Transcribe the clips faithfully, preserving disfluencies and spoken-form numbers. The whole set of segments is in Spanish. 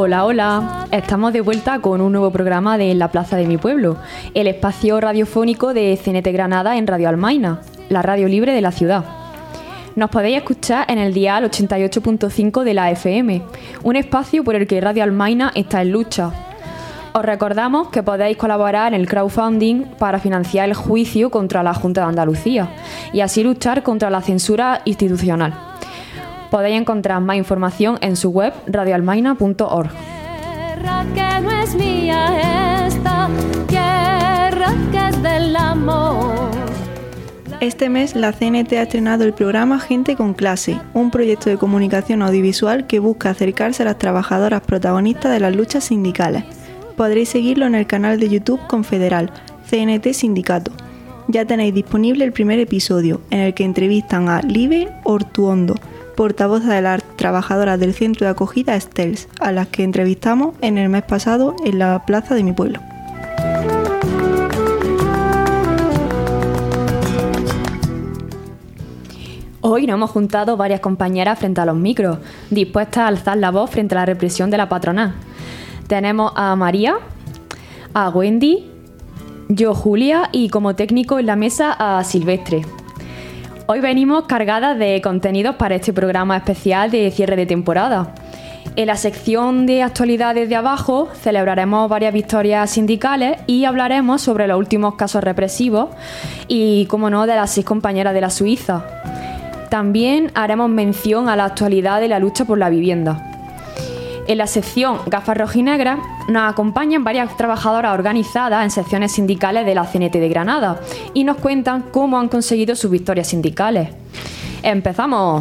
Hola, hola. Estamos de vuelta con un nuevo programa de La Plaza de mi Pueblo, el espacio radiofónico de C N T Granada en Radio Almaina, la radio libre de la ciudad. Nos podéis escuchar en el dial ochenta y ocho punto cinco de la F M, un espacio por el que Radio Almaina está en lucha. Os recordamos que podéis colaborar en el crowdfunding para financiar el juicio contra la Junta de Andalucía y así luchar contra la censura institucional. Podéis encontrar más información en su web radio almaina punto org. Tierra que no es mía esta, tierra que es del amor. Este mes la C N T ha estrenado el programa Gente con Clase, un proyecto de comunicación audiovisual que busca acercarse a las trabajadoras protagonistas de las luchas sindicales. Podréis seguirlo en el canal de YouTube Confederal, C N T Sindicato. Ya tenéis disponible el primer episodio, en el que entrevistan a Libe Ortuondo, portavoz de las trabajadoras del centro de acogida Estels, a las que entrevistamos en el mes pasado en la plaza de mi pueblo. Hoy nos hemos juntado varias compañeras frente a los micros, dispuestas a alzar la voz frente a la represión de la patronal. Tenemos a María, a Wendy, yo Julia y como técnico en la mesa a Silvestre. Hoy venimos cargadas de contenidos para este programa especial de cierre de temporada. En la sección de actualidades de abajo celebraremos varias victorias sindicales y hablaremos sobre los últimos casos represivos y, como no, de las seis compañeras de la Suiza. También haremos mención a la actualidad de la lucha por la vivienda. En la sección Gafas Rojinegras nos acompañan varias trabajadoras organizadas en secciones sindicales de la C N T de Granada y nos cuentan cómo han conseguido sus victorias sindicales. ¡Empezamos!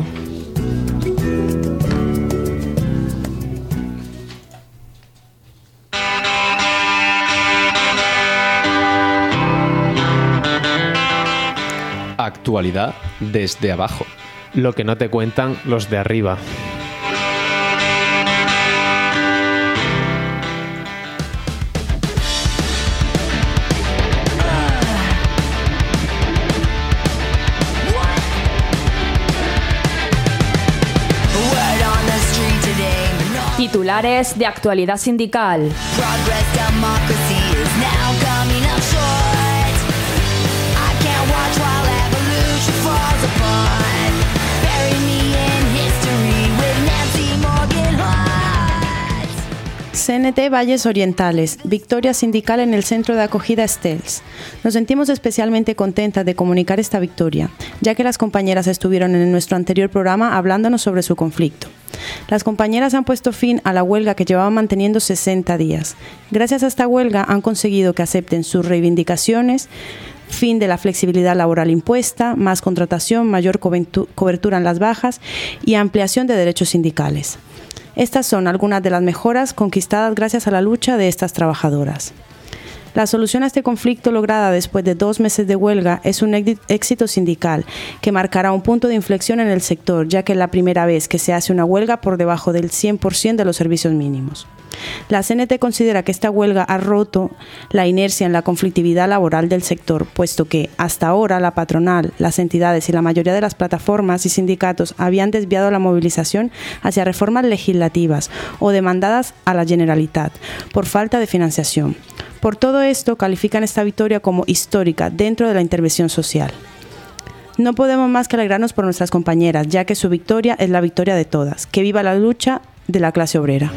Actualidad desde abajo. Lo que no te cuentan los de arriba. Titulares de actualidad sindical. C N T Valles Orientales, victoria sindical en el centro de acogida Estels. Nos sentimos especialmente contentas de comunicar esta victoria, ya que las compañeras estuvieron en nuestro anterior programa hablándonos sobre su conflicto. Las compañeras han puesto fin a la huelga que llevaban manteniendo sesenta días. Gracias a esta huelga han conseguido que acepten sus reivindicaciones: fin de la flexibilidad laboral impuesta, más contratación, mayor cobertura en las bajas y ampliación de derechos sindicales. Estas son algunas de las mejoras conquistadas gracias a la lucha de estas trabajadoras. La solución a este conflicto lograda después de dos meses de huelga es un éxito sindical que marcará un punto de inflexión en el sector, ya que es la primera vez que se hace una huelga por debajo del cien por ciento de los servicios mínimos. La C N T considera que esta huelga ha roto la inercia en la conflictividad laboral del sector, puesto que hasta ahora la patronal, las entidades y la mayoría de las plataformas y sindicatos habían desviado la movilización hacia reformas legislativas o demandadas a la Generalitat por falta de financiación. Por todo esto, califican esta victoria como histórica dentro de la intervención social. No podemos más que alegrarnos por nuestras compañeras, ya que su victoria es la victoria de todas. ¡Que viva la lucha de la clase obrera!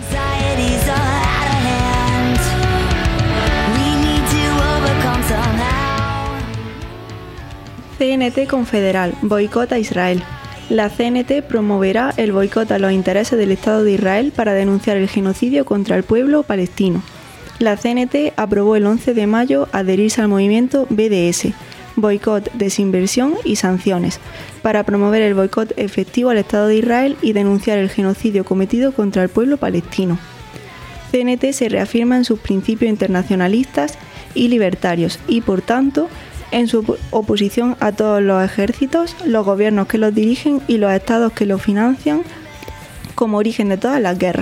C N T Confederal, boicot a Israel. La C N T promoverá el boicot a los intereses del Estado de Israel para denunciar el genocidio contra el pueblo palestino. La C N T aprobó el once de mayo adherirse al movimiento B D S, Boicot, Desinversión y Sanciones, para promover el boicot efectivo al Estado de Israel y denunciar el genocidio cometido contra el pueblo palestino. C N T se reafirma en sus principios internacionalistas y libertarios y, por tanto, en su oposición a todos los ejércitos, los gobiernos que los dirigen y los estados que los financian como origen de todas las guerras.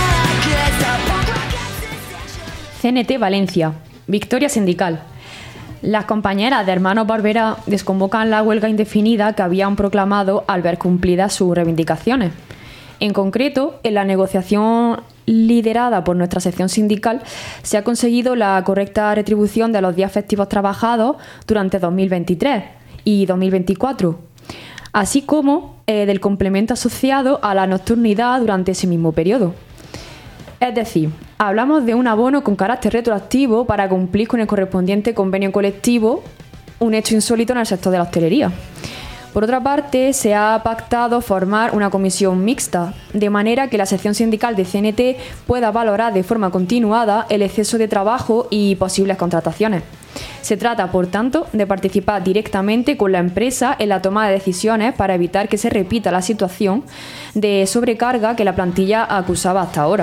C N T Valencia, victoria sindical. Las compañeras de Hermanos Barberá desconvocan la huelga indefinida que habían proclamado al ver cumplidas sus reivindicaciones. En concreto, en la negociación liderada por nuestra sección sindical, se ha conseguido la correcta retribución de los días festivos trabajados durante dos mil veintitrés y dos mil veinticuatro, así como eh, del complemento asociado a la nocturnidad durante ese mismo periodo. Es decir, hablamos de un abono con carácter retroactivo para cumplir con el correspondiente convenio colectivo, un hecho insólito en el sector de la hostelería. Por otra parte, se ha pactado formar una comisión mixta, de manera que la sección sindical de C N T pueda valorar de forma continuada el exceso de trabajo y posibles contrataciones. Se trata, por tanto, de participar directamente con la empresa en la toma de decisiones para evitar que se repita la situación de sobrecarga que la plantilla acusaba hasta ahora.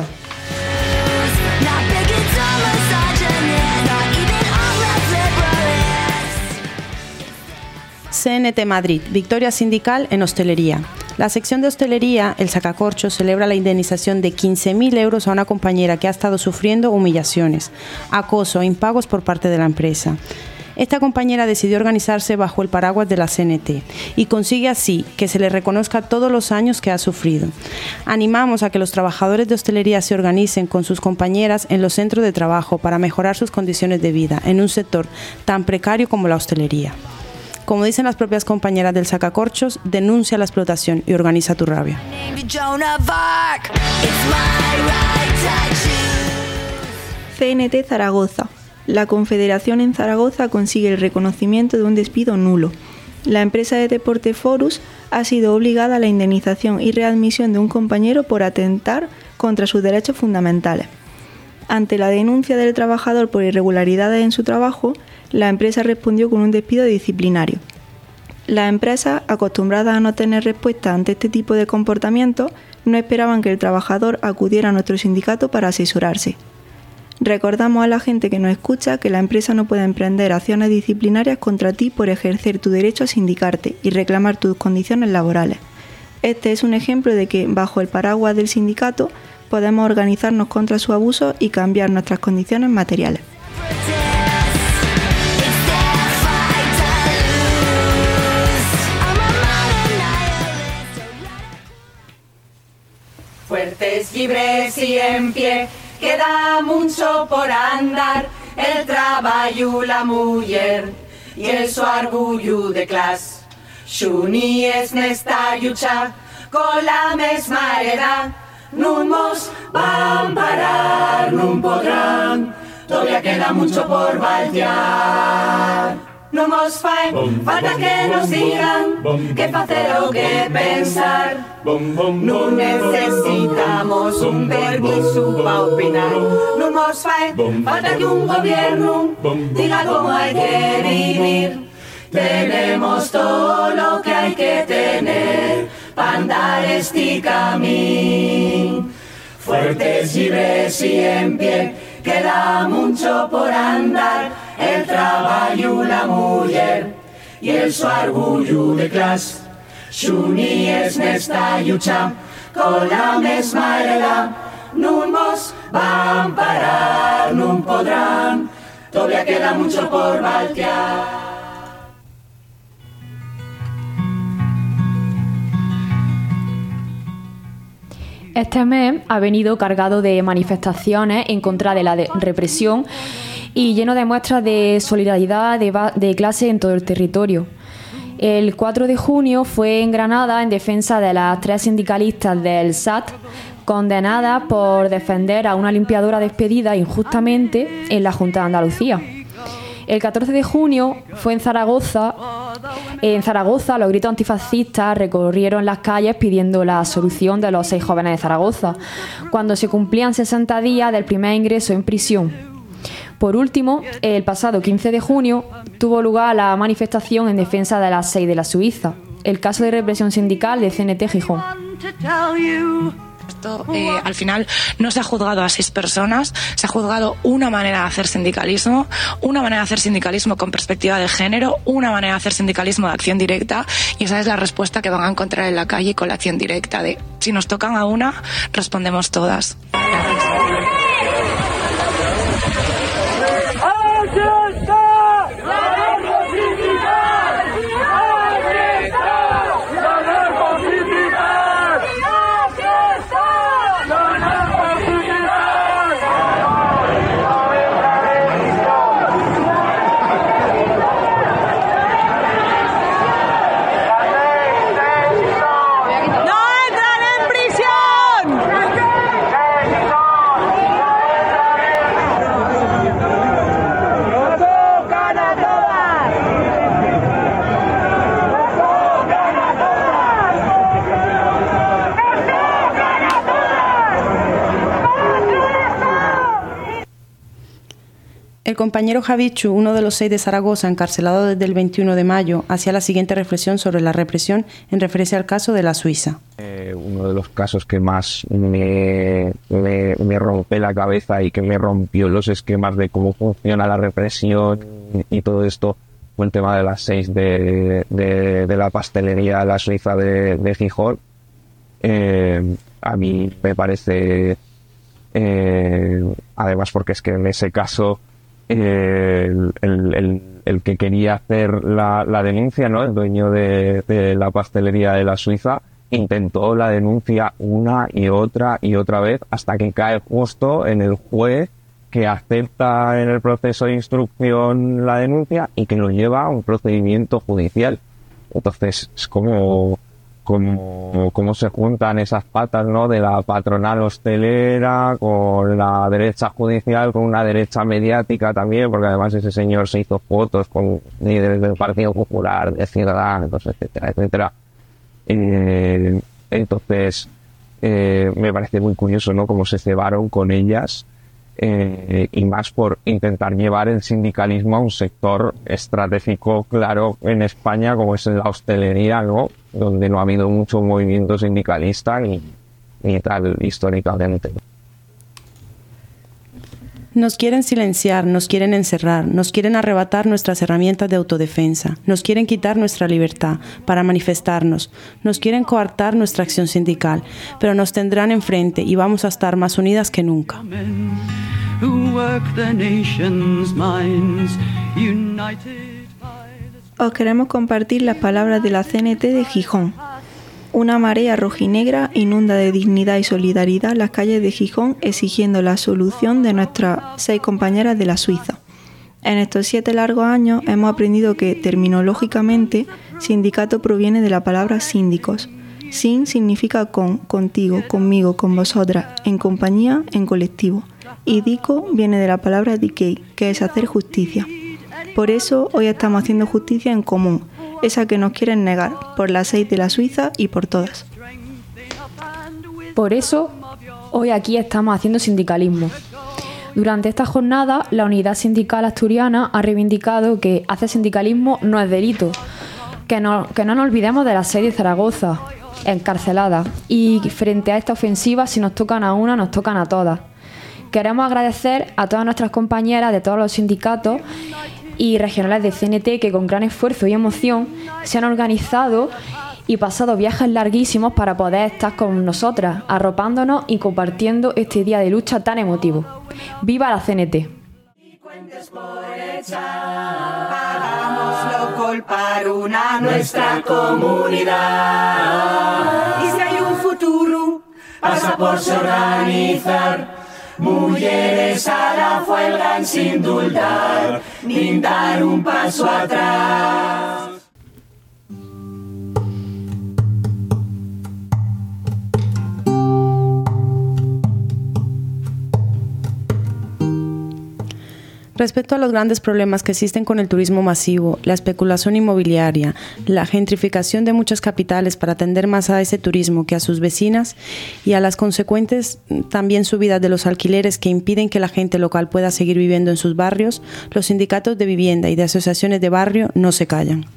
C N T Madrid, victoria sindical en hostelería. La sección de hostelería, el Sacacorchos, celebra la indemnización de quince mil euros a una compañera que ha estado sufriendo humillaciones, acoso e impagos por parte de la empresa. Esta compañera decidió organizarse bajo el paraguas de la C N T y consigue así que se le reconozca todos los años que ha sufrido. Animamos a que los trabajadores de hostelería se organicen con sus compañeras en los centros de trabajo para mejorar sus condiciones de vida en un sector tan precario como la hostelería. Como dicen las propias compañeras del Sacacorchos, denuncia la explotación y organiza tu rabia. C N T Zaragoza. La Confederación en Zaragoza consigue el reconocimiento de un despido nulo. La empresa de deporte Forus ha sido obligada a la indemnización y readmisión de un compañero por atentar contra sus derechos fundamentales. Ante la denuncia del trabajador por irregularidades en su trabajo, la empresa respondió con un despido disciplinario. Las empresas, acostumbradas a no tener respuesta ante este tipo de comportamientos, no esperaban que el trabajador acudiera a nuestro sindicato para asesorarse. Recordamos a la gente que nos escucha que la empresa no puede emprender acciones disciplinarias contra ti por ejercer tu derecho a sindicarte y reclamar tus condiciones laborales. Este es un ejemplo de que, bajo el paraguas del sindicato, podemos organizarnos contra su abuso y cambiar nuestras condiciones materiales. Fuertes, libres y en pie, queda mucho por andar, el trabajo, la mujer y el su orgullo de clase. Xunies nesta llucha con la misma edad, no nos van a parar, no podrán, todavía queda mucho por valtear. No nos fae falta que nos digan qué hacer o qué pensar. No necesitamos un permiso para opinar. No nos fae falta que un gobierno diga cómo hay que vivir. Tenemos todo lo que hay que tener para andar este camino. Fuertes, libres y en pie, queda mucho por andar, el trabajo, la mujer y el su orgullo de clase. Xunies nesta llucha con la misma edad, no nos van a parar, no podrán, todavía queda mucho por valtear. Este mes ha venido cargado de manifestaciones en contra de la de represión y lleno de muestras de solidaridad de, de clase en todo el territorio. El cuatro de junio fue en Granada en defensa de las tres sindicalistas del S A T condenadas por defender a una limpiadora despedida injustamente en la Junta de Andalucía. El catorce de junio fue en Zaragoza. En Zaragoza, los gritos antifascistas recorrieron las calles pidiendo la absolución de los seis jóvenes de Zaragoza, cuando se cumplían sesenta días del primer ingreso en prisión. Por último, el pasado quince de junio tuvo lugar la manifestación en defensa de las seis de la Suiza, el caso de represión sindical de C N T Gijón. Esto, eh, al final no se ha juzgado a seis personas, se ha juzgado una manera de hacer sindicalismo, una manera de hacer sindicalismo con perspectiva de género, una manera de hacer sindicalismo de acción directa, y esa es la respuesta que van a encontrar en la calle con la acción directa de si nos tocan a una, respondemos todas. Gracias. El compañero Javichu, uno de los seis de Zaragoza, encarcelado desde el veintiuno de mayo, hacía la siguiente reflexión sobre la represión en referencia al caso de la Suiza. Eh, uno de los casos que más me, me, me rompe la cabeza y que me rompió los esquemas de cómo funciona la represión y todo esto fue el tema de las seis de, de, de la pastelería La Suiza de, de Gijón. Eh, a mí me parece, eh, además porque es que en ese caso eh, el, el, el, el que quería hacer la, la denuncia, ¿no? El dueño de, de la pastelería de La Suiza intentó la denuncia una y otra y otra vez hasta que cae justo en el juez que acepta en el proceso de instrucción la denuncia y que lo lleva a un procedimiento judicial. Entonces es como, como, como se juntan esas patas, ¿no? De la patronal hostelera con la derecha judicial, con una derecha mediática también, porque además ese señor se hizo fotos con líderes del Partido Popular, de Ciudadanos, etcétera, etcétera. Eh, entonces eh, me parece muy curioso, ¿no? Cómo se cebaron con ellas. Eh, y más por intentar llevar el sindicalismo a un sector estratégico claro en España como es la hostelería, ¿no? Donde no ha habido mucho movimiento sindicalista ni, ni tal históricamente. Nos quieren silenciar, nos quieren encerrar, nos quieren arrebatar nuestras herramientas de autodefensa, nos quieren quitar nuestra libertad para manifestarnos, nos quieren coartar nuestra acción sindical, pero nos tendrán enfrente y vamos a estar más unidas que nunca. Os queremos compartir las palabras de la C N T de Gijón. Una marea rojinegra inunda de dignidad y solidaridad las calles de Gijón exigiendo la absolución de nuestras seis compañeras de la Suiza. En estos siete largos años hemos aprendido que, terminológicamente, sindicato proviene de la palabra síndicos. Sin significa con, contigo, conmigo, con vosotras, en compañía, en colectivo. Y dico viene de la palabra dikei, que es hacer justicia. Por eso hoy estamos haciendo justicia en común, esa que nos quieren negar, por las seis de la Suiza y por todas. Por eso, hoy aquí estamos haciendo sindicalismo. Durante esta jornada, la Unidad Sindical Asturiana ha reivindicado que hacer sindicalismo no es delito, que no, que no nos olvidemos de las seis de Zaragoza, encarceladas, y frente a esta ofensiva, si nos tocan a una, nos tocan a todas. Queremos agradecer a todas nuestras compañeras de todos los sindicatos y regionales de C N T que con gran esfuerzo y emoción se han organizado y pasado viajes larguísimos para poder estar con nosotras, arropándonos y compartiendo este día de lucha tan emotivo. ¡Viva la C N T! Hagámoslo colpar una nuestra comunidad. Y si hay un futuro, pasa por se organizar. Mujeres a la huelga sin duldar, ni dar un paso atrás. Respecto a los grandes problemas que existen con el turismo masivo, la especulación inmobiliaria, la gentrificación de muchas capitales para atender más a ese turismo que a sus vecinas y a las consecuentes también subidas de los alquileres que impiden que la gente local pueda seguir viviendo en sus barrios, los sindicatos de vivienda y de asociaciones de barrio no se callan.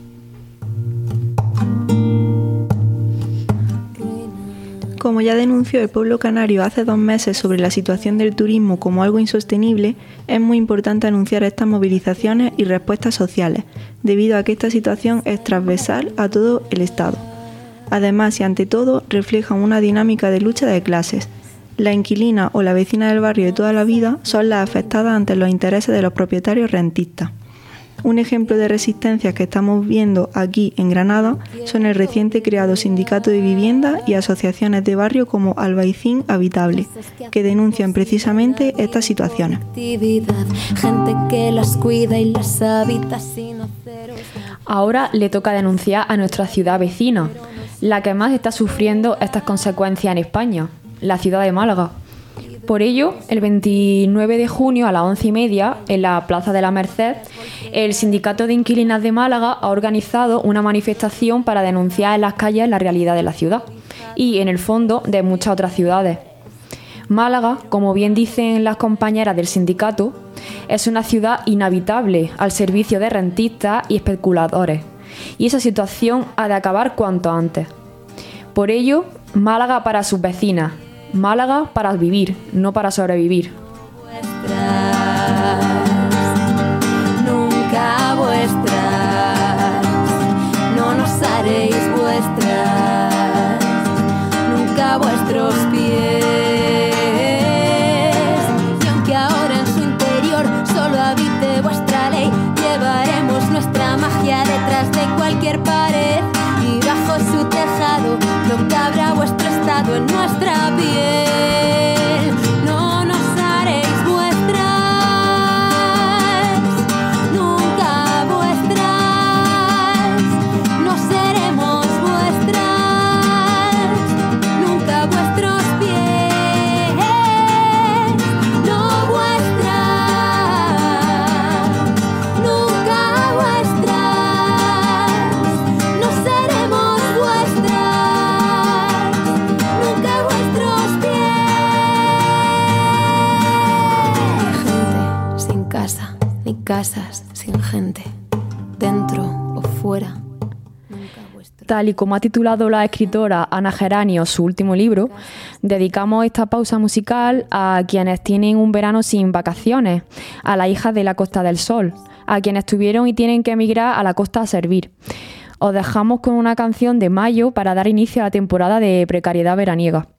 Como ya denunció el pueblo canario hace dos meses sobre la situación del turismo como algo insostenible, es muy importante anunciar estas movilizaciones y respuestas sociales, debido a que esta situación es transversal a todo el Estado. Además y ante todo, reflejan una dinámica de lucha de clases. La inquilina o la vecina del barrio de toda la vida son las afectadas ante los intereses de los propietarios rentistas. Un ejemplo de resistencia que estamos viendo aquí en Granada son el reciente creado Sindicato de Vivienda y asociaciones de barrio como Albaicín Habitable, que denuncian precisamente estas situaciones. Ahora le toca denunciar a nuestra ciudad vecina, la que más está sufriendo estas consecuencias en España, la ciudad de Málaga. Por ello, el veintinueve de junio a las once y media, en la Plaza de la Merced, el Sindicato de Inquilinas de Málaga ha organizado una manifestación para denunciar en las calles la realidad de la ciudad y, en el fondo, de muchas otras ciudades. Málaga, como bien dicen las compañeras del sindicato, es una ciudad inhabitable al servicio de rentistas y especuladores, y esa situación ha de acabar cuanto antes. Por ello, Málaga para sus vecinas, Málaga para vivir, no para sobrevivir. Vuestras, nunca vuestras, no nos haréis vuestras, nunca vuestros pies. Y aunque ahora en su interior solo habite vuestra ley, llevaremos nuestra magia detrás de cualquier pared. Y bajo su tejado no cabrá vuestro estado en nuestra piel. No nos haréis vuestras, nunca vuestras, no seremos vuestras, nunca vuestros pies, no vuestras, nunca vuestras, no seremos vuestras, nunca vuestros pies. Gente sin casa, ni casas sin gente, dentro o fuera. Tal y como ha titulado la escritora Ana Geranio su último libro, dedicamos esta pausa musical a quienes tienen un verano sin vacaciones, a las hijas de la Costa del Sol, a quienes tuvieron y tienen que emigrar a la costa a servir. Os dejamos con una canción de Mayo para dar inicio a la temporada de precariedad veraniega.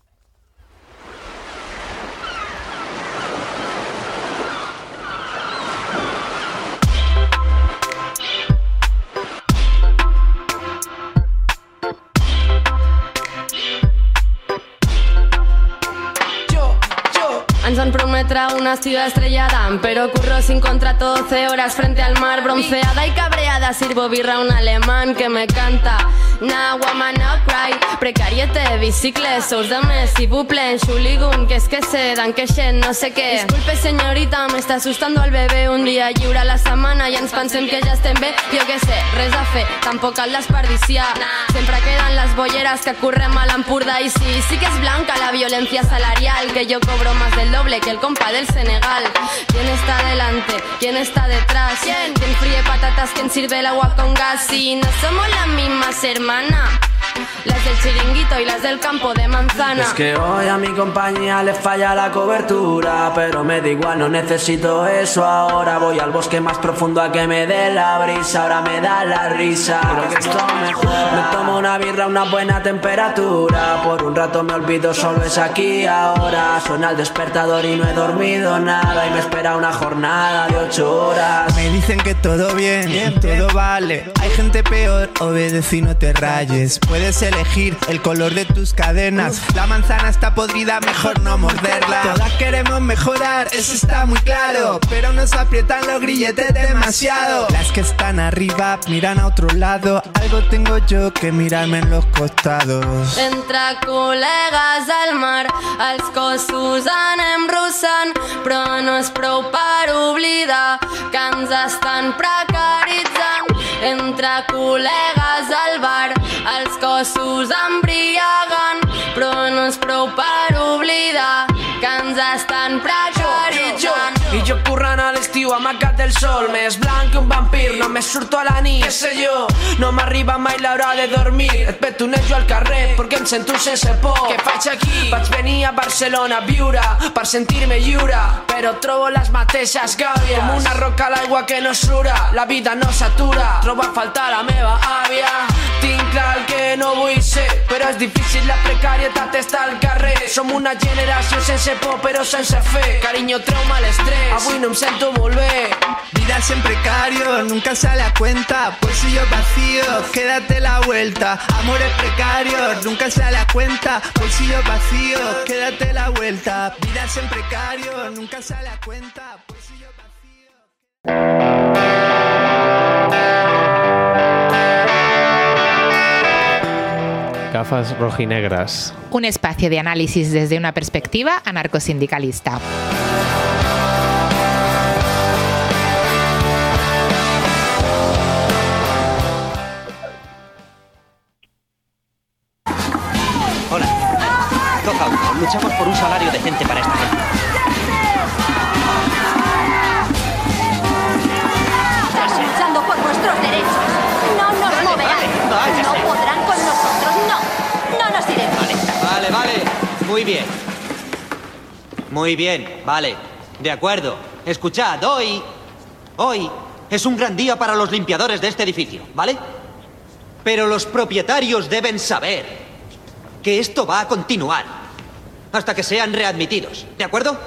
Ens van prometre una ciudad estrellada, pero curro sin contrato doce horas frente al mar, bronceada y cabreada. Sirvo birra a un alemán que me canta Nah, woman, no cry. Precariete, bicicles, sous de mes, s'il vous plaît, xuligun, que es que se dan que xen, no sé què. Disculpe señorita, m'està asustando el bebé. Un dia lliure a la setmana i ens pensem que ja estem bé. Jo què sé, res a fer, tampoc cal desperdiciar. Sempre queden les bolleres que correm a l'Empordà. I sí, sí que és blanca la violencia salarial, que yo cobro más del doble que el compa del Senegal. ¿Quién está delante? ¿Quién está detrás? ¿Quién? ¿Quién fríe patatas? ¿Quién sirve el agua con gas? Si no somos las mismas hermanas, las del chiringuito y las del campo de manzana. Es que hoy a mi compañía le falla la cobertura, pero me da igual, no necesito eso ahora. Voy al bosque más profundo a que me dé la brisa, ahora me da la risa. Creo que esto mejora. Me tomo una birra a una buena temperatura, por un rato me olvido, solo es aquí ahora. Suena el despertador y no he dormido nada, y me espera una jornada de ocho horas. Me dicen que todo bien, bien todo bien. Vale. Hay gente peor, obedece y no te rayes. Puedes elegir el color de tus cadenas. La manzana está podrida, mejor no morderla. Todas queremos mejorar, eso está muy claro, pero nos aprietan los grilletes demasiado. Las que están arriba miran a otro lado, algo tengo yo que mirarme en los costados. Entre col·legues al mar, els cossos anem russant, però no és prou per oblidar que ens estan precaritzant. Entre col·legues al bar, els cossos embriaguen, però no és prou per oblidar que ens estan precaritzant. I jo currant a l'estiu amagat del sol, més blanc que un vampir, només surto a la nit, què sé jo, no m'arriba mai l'hora de dormir. Et petonejo al carrer perquè em sento sense por. Què faig aquí? Vaig venir a Barcelona a viure per sentir-me lliure, però trobo les mateixes gàbies, com una roca a l'aigua que no sura. La vida no s'atura, trobo a faltar la meva àvia. Tinc clar el que no vull ser, però és difícil, la precarietat està al carrer. Som una generació sense por però sense fe. Cariño, trauma, l'estrès, avui no em sento molt bé. Vida en precario, nunca sale a cuenta. Bolsillo vacío, quédate la vuelta. Amores precarios, nunca sale a cuenta. Bolsillo vacío, quédate la vuelta. Vida en precario, nunca sale a cuenta. Bolsillo vacío. Gafas rojinegras. Un espacio de análisis desde una perspectiva anarcosindicalista. Hola. Toma. Fausto, luchamos por un salario decente para esta gente. Estamos luchando por vuestros derechos. No nos Vale, moverán. vale, vale, no sí. podrán con nosotros. No. No nos iremos. Vale, vale, vale. Muy bien. Muy bien, vale. De acuerdo. Escuchad, hoy... Hoy es un gran día para los limpiadores de este edificio, ¿vale? Pero los propietarios deben saber que esto va a continuar hasta que sean readmitidos, ¿de acuerdo?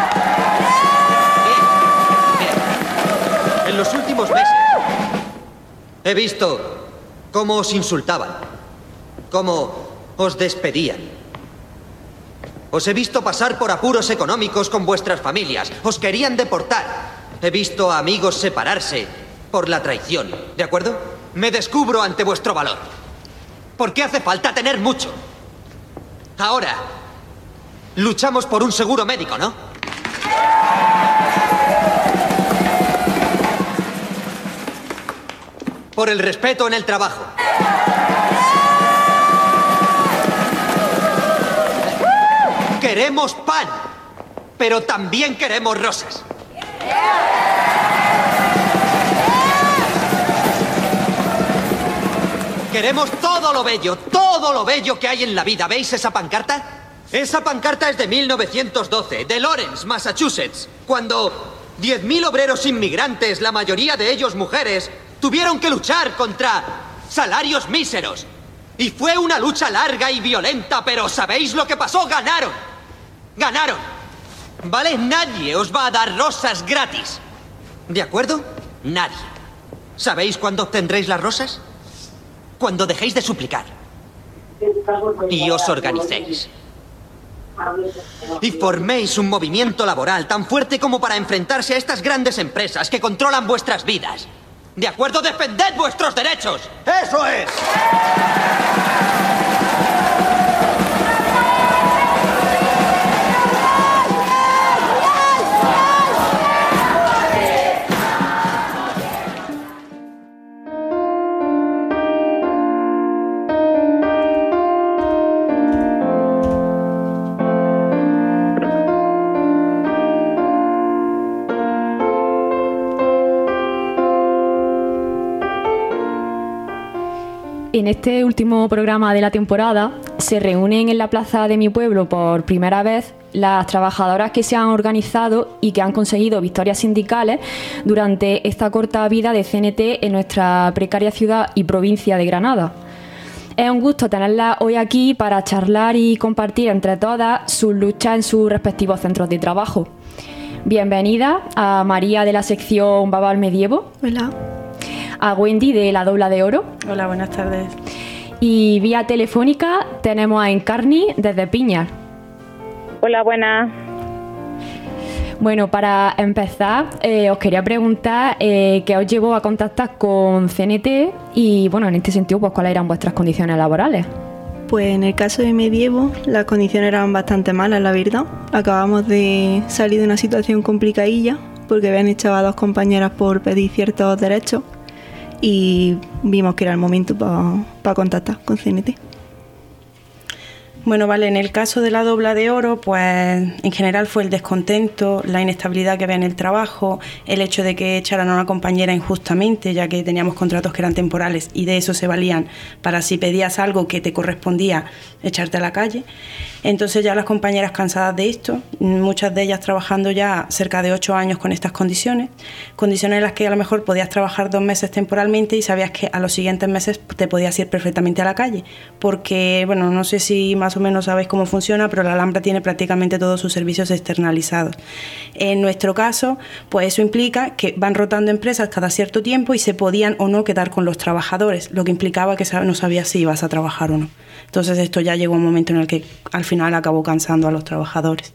Bien, bien. En los últimos meses he visto cómo os insultaban, cómo os despedían. Os he visto pasar por apuros económicos con vuestras familias. Os querían deportar. He visto a amigos separarse por la traición, ¿de acuerdo? Me descubro ante vuestro valor. Porque hace falta tener mucho. Ahora, luchamos por un seguro médico, ¿no? Por el respeto en el trabajo. Queremos pan, pero también queremos rosas. Queremos todo lo bello, todo lo bello que hay en la vida. ¿Veis esa pancarta? Esa pancarta es de mil novecientos doce, de Lawrence, Massachusetts, cuando diez mil obreros inmigrantes, la mayoría de ellos mujeres, tuvieron que luchar contra salarios míseros. Y fue una lucha larga y violenta, pero ¿sabéis lo que pasó? Ganaron. Ganaron. ¿Vale? Nadie os va a dar rosas gratis. ¿De acuerdo? Nadie. ¿Sabéis cuándo obtendréis las rosas? Cuando dejéis de suplicar. Y os organicéis. Y forméis un movimiento laboral tan fuerte como para enfrentarse a estas grandes empresas que controlan vuestras vidas. ¿De acuerdo? ¡Defended vuestros derechos! ¡Eso es! En este último programa de la temporada se reúnen en la plaza de mi pueblo por primera vez las trabajadoras que se han organizado y que han conseguido victorias sindicales durante esta corta vida de C N T en nuestra precaria ciudad y provincia de Granada. Es un gusto tenerlas hoy aquí para charlar y compartir entre todas sus luchas en sus respectivos centros de trabajo. Bienvenida a María de la sección Babal Medievo. Hola. A Wendy de la Dobla de Oro. Hola, buenas tardes. Y vía telefónica tenemos a Encarni desde Piñar. Hola, buenas. Bueno, para empezar, eh, os quería preguntar eh, qué os llevó a contactar con C N T y, bueno, en este sentido, pues cuáles eran vuestras condiciones laborales. Pues en el caso de Medievo, las condiciones eran bastante malas, la verdad. Acabamos de salir de una situación complicadilla porque habían echado a dos compañeras por pedir ciertos derechos. Y vimos que era el momento para pa contactar con C N T. Bueno, vale, en el caso de la Dobla de Oro, pues en general fue el descontento, la inestabilidad que había en el trabajo, el hecho de que echaran a una compañera injustamente, ya que teníamos contratos que eran temporales y de eso se valían para si pedías algo que te correspondía, echarte a la calle. Entonces ya las compañeras cansadas de esto, muchas de ellas trabajando ya cerca de ocho años con estas condiciones, condiciones en las que a lo mejor podías trabajar dos meses temporalmente y sabías que a los siguientes meses te podías ir perfectamente a la calle, porque, bueno, no sé si más o menos sabéis cómo funciona, pero la Alhambra tiene prácticamente todos sus servicios externalizados. En nuestro caso, pues eso implica que van rotando empresas cada cierto tiempo y se podían o no quedar con los trabajadores, lo que implicaba que no sabías si ibas a trabajar o no. Entonces esto ya llegó a un momento en el que al final acabó cansando a los trabajadores.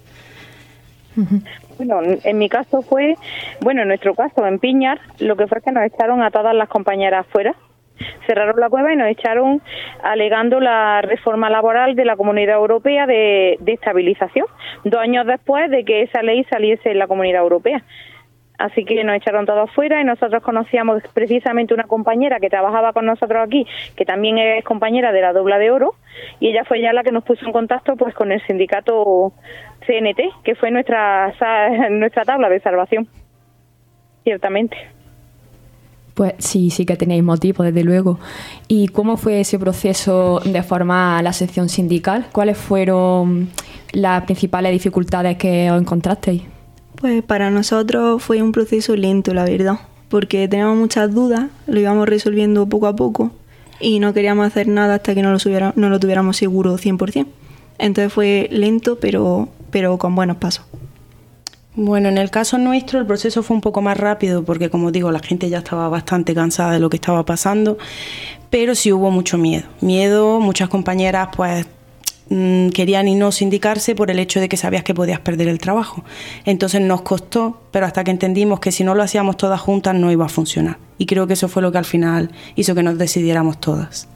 Bueno, en mi caso fue, bueno, en nuestro caso, en Piñar, lo que fue que nos echaron a todas las compañeras fuera. Cerraron la cueva y nos echaron alegando la reforma laboral de la Comunidad Europea de, de estabilización, dos años después de que esa ley saliese en la Comunidad Europea. Así que nos echaron todos fuera y nosotros conocíamos precisamente una compañera que trabajaba con nosotros aquí, que también es compañera de la Dobla de Oro, y ella fue ya la que nos puso en contacto pues con el sindicato C N T, que fue nuestra nuestra tabla de salvación, ciertamente. Pues sí, sí que tenéis motivo, desde luego. ¿Y cómo fue ese proceso de formar la sección sindical? ¿Cuáles fueron las principales dificultades que os encontrasteis? Pues para nosotros fue un proceso lento, la verdad, porque teníamos muchas dudas, lo íbamos resolviendo poco a poco y no queríamos hacer nada hasta que no lo, subiera, no lo tuviéramos seguro cien por ciento. Entonces fue lento, pero, pero con buenos pasos. Bueno, en el caso nuestro el proceso fue un poco más rápido porque, como digo, la gente ya estaba bastante cansada de lo que estaba pasando, pero sí hubo mucho miedo. Miedo, muchas compañeras pues mmm, querían y no sindicarse por el hecho de que sabías que podías perder el trabajo. Entonces nos costó, pero hasta que entendimos que si no lo hacíamos todas juntas no iba a funcionar. Y creo que eso fue lo que al final hizo que nos decidiéramos todas.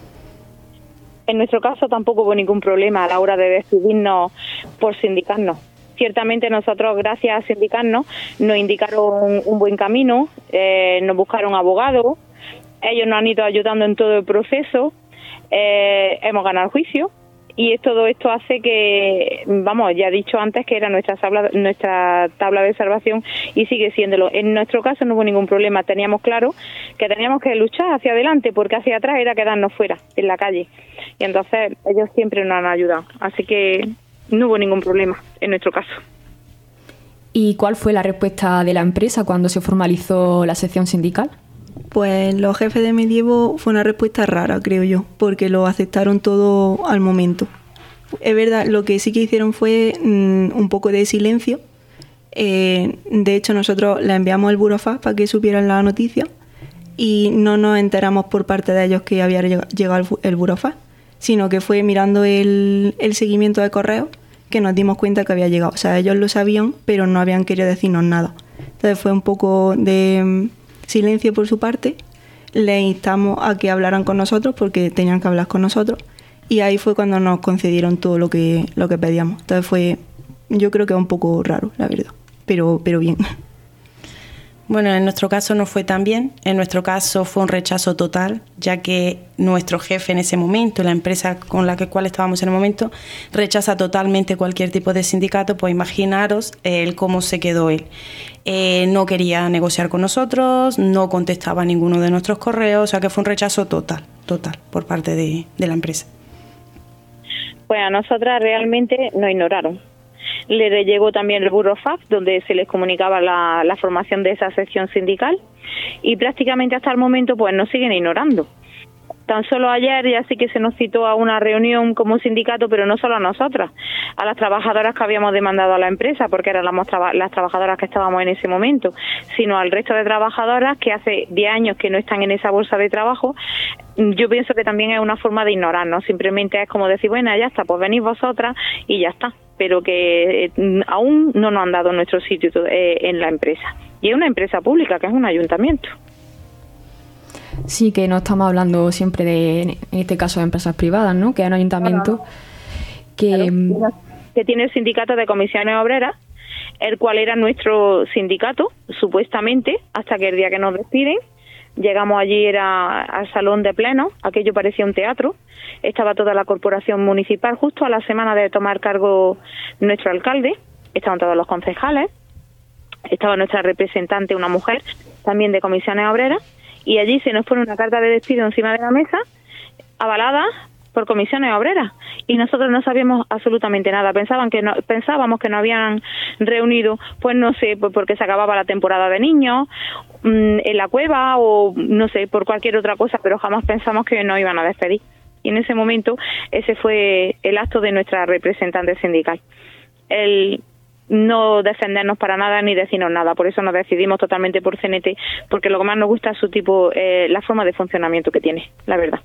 En nuestro caso tampoco hubo ningún problema a la hora de decidirnos por sindicarnos. Ciertamente nosotros, gracias a sindicarnos, nos indicaron un buen camino, eh, nos buscaron abogados, ellos nos han ido ayudando en todo el proceso, eh, hemos ganado el juicio y todo esto hace que, vamos, ya he dicho antes que era nuestra tabla, nuestra tabla de salvación y sigue siéndolo. En nuestro caso no hubo ningún problema, teníamos claro que teníamos que luchar hacia adelante porque hacia atrás era quedarnos fuera, en la calle. Y entonces ellos siempre nos han ayudado, así que no hubo ningún problema en nuestro caso. ¿Y cuál fue la respuesta de la empresa cuando se formalizó la sección sindical? Pues los jefes de Medievo fue una respuesta rara, creo yo, porque lo aceptaron todo al momento. Es verdad, lo que sí que hicieron fue mmm, un poco de silencio. Eh, de hecho, nosotros le enviamos el burofax para que supieran la noticia y no nos enteramos por parte de ellos que había llegado el burofax, sino que fue mirando el, el seguimiento de correo que nos dimos cuenta que había llegado. O sea, ellos lo sabían, pero no habían querido decirnos nada. Entonces fue un poco de um, silencio por su parte. Le instamos a que hablaran con nosotros porque tenían que hablar con nosotros y ahí fue cuando nos concedieron todo lo que, lo que pedíamos. Entonces fue, yo creo que un poco raro, la verdad, pero, pero bien. Bueno, en nuestro caso no fue tan bien. En nuestro caso fue un rechazo total, ya que nuestro jefe en ese momento, la empresa con la que cual estábamos en el momento, rechaza totalmente cualquier tipo de sindicato. Pues imaginaros el cómo se quedó él. Eh, no quería negociar con nosotros, no contestaba ninguno de nuestros correos, o sea que fue un rechazo total, total, por parte de, de la empresa. Pues a nosotras realmente nos ignoraron. Le llegó también el burofax donde se les comunicaba la, la formación de esa sección sindical y prácticamente hasta el momento pues nos siguen ignorando. Tan solo ayer ya sí que se nos citó a una reunión como sindicato, pero no solo a nosotras, a las trabajadoras que habíamos demandado a la empresa, porque eran las, traba- las trabajadoras que estábamos en ese momento, sino al resto de trabajadoras que hace diez años que no están en esa bolsa de trabajo. Yo pienso que también es una forma de ignorarnos, simplemente es como decir, bueno, ya está, pues venís vosotras y ya está, pero que eh, aún no nos han dado nuestro sitio eh, en la empresa. Y es una empresa pública, que es un ayuntamiento. Sí, que no estamos hablando siempre de, en este caso, de empresas privadas, ¿no? Que es un ayuntamiento que... Claro, que tiene el sindicato de comisiones obreras, el cual era nuestro sindicato, supuestamente, hasta que el día que nos despiden, llegamos allí, era al salón de pleno, aquello parecía un teatro, estaba toda la corporación municipal, justo a la semana de tomar cargo nuestro alcalde, estaban todos los concejales, estaba nuestra representante, una mujer, también de comisiones obreras, y allí se nos pone una carta de despido encima de la mesa, avalada por comisiones obreras, y nosotros no sabíamos absolutamente nada. Pensaban que no, pensábamos que nos habían reunido, pues no sé, pues porque se acababa la temporada de niños, mmm, en la cueva, o no sé, por cualquier otra cosa, pero jamás pensamos que nos iban a despedir. Y en ese momento, ese fue el acto de nuestra representante sindical. El no defendernos para nada ni decirnos nada, por eso nos decidimos totalmente por C N T, porque lo que más nos gusta es su tipo, eh, la forma de funcionamiento que tiene, la verdad.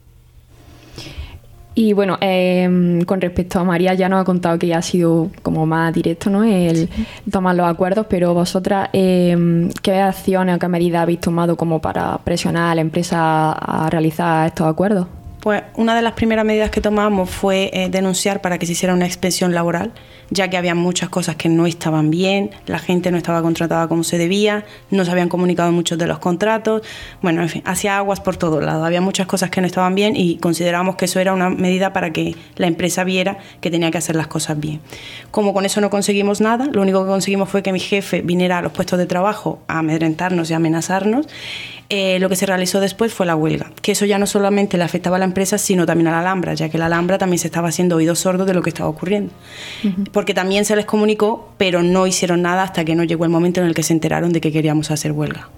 Y bueno, eh, con respecto a María, ya nos ha contado que ya ha sido como más directo, ¿no?, el tomar los acuerdos, pero vosotras, eh, ¿qué acciones o qué medidas habéis tomado como para presionar a la empresa a realizar estos acuerdos? Pues una de las primeras medidas que tomamos fue eh, denunciar para que se hiciera una inspección laboral, ya que había muchas cosas que no estaban bien, la gente no estaba contratada como se debía, no se habían comunicado muchos de los contratos, bueno, en fin, hacía aguas por todos lados, había muchas cosas que no estaban bien y considerábamos que eso era una medida para que la empresa viera que tenía que hacer las cosas bien. Como con eso no conseguimos nada, lo único que conseguimos fue que mi jefe viniera a los puestos de trabajo a amedrentarnos y a amenazarnos. Eh, lo que se realizó después fue la huelga, que eso ya no solamente le afectaba a la empresa, sino también a la Alhambra, ya que la Alhambra también se estaba haciendo oídos sordos de lo que estaba ocurriendo. Uh-huh. Porque también se les comunicó, pero no hicieron nada hasta que no llegó el momento en el que se enteraron de que queríamos hacer huelga.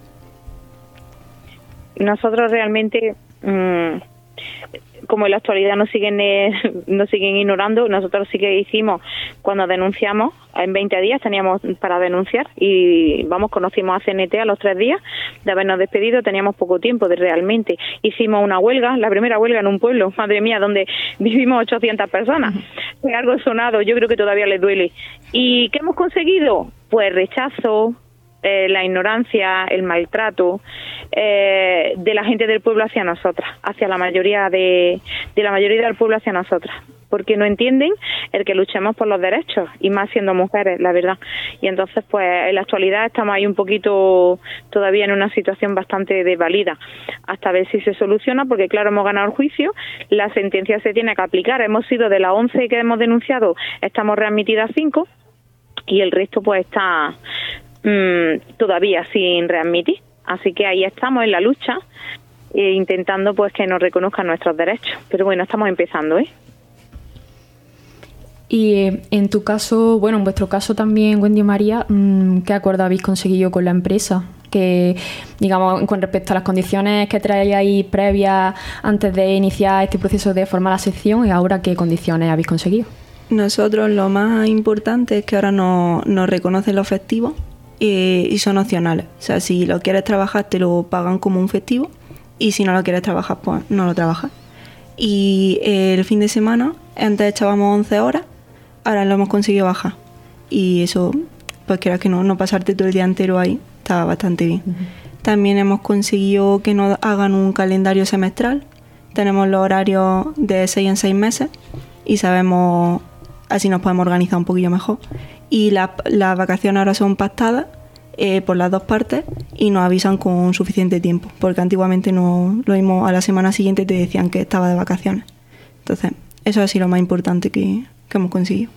Nosotros realmente, mmm, como en la actualidad nos siguen eh, nos siguen ignorando, nosotros sí que hicimos, cuando denunciamos, en veinte días teníamos para denunciar y vamos, conocimos a C N T a los tres días de habernos despedido, teníamos poco tiempo de realmente. Hicimos una huelga, la primera huelga en un pueblo, madre mía, donde vivimos ochocientas personas. Fue algo sonado, yo creo que todavía les duele. ¿Y qué hemos conseguido? Pues rechazo, eh, la ignorancia, el maltrato eh, de la gente del pueblo hacia nosotras, hacia la mayoría de, de la mayoría del pueblo hacia nosotras, porque no entienden el que luchemos por los derechos, y más siendo mujeres, la verdad. Y entonces, pues, en la actualidad estamos ahí un poquito todavía en una situación bastante desvalida, hasta ver si se soluciona, porque claro, hemos ganado el juicio, la sentencia se tiene que aplicar, hemos sido de las once que hemos denunciado, estamos readmitidas cinco, y el resto pues está mmm, todavía sin readmitir. Así que ahí estamos en la lucha, eh, intentando pues que nos reconozcan nuestros derechos. Pero bueno, estamos empezando, ¿eh? Y eh, en tu caso, bueno, en vuestro caso también, Wendy y María, mmm, ¿qué acuerdo habéis conseguido con la empresa? Que, digamos, con respecto a las condiciones que traíais previas antes de iniciar este proceso de formar la sección, y ahora, ¿qué condiciones habéis conseguido? Nosotros lo más importante es que ahora nos, nos reconocen los festivos eh, y son opcionales. O sea, si lo quieres trabajar te lo pagan como un festivo, y si no lo quieres trabajar, pues no lo trabajas. Y eh, el fin de semana, antes echábamos once horas, ahora lo hemos conseguido bajar. Y eso, pues quieras que no, no pasarte todo el día entero ahí, está bastante bien. Uh-huh. También hemos conseguido que nos hagan un calendario semestral. Tenemos los horarios de seis en seis meses y sabemos, así nos podemos organizar un poquillo mejor. Y las la vacaciones ahora son pactadas eh, por las dos partes y nos avisan con suficiente tiempo, porque antiguamente no, lo mismo a la semana siguiente te decían que estaba de vacaciones. Entonces, eso ha sido lo más importante que, que hemos conseguido.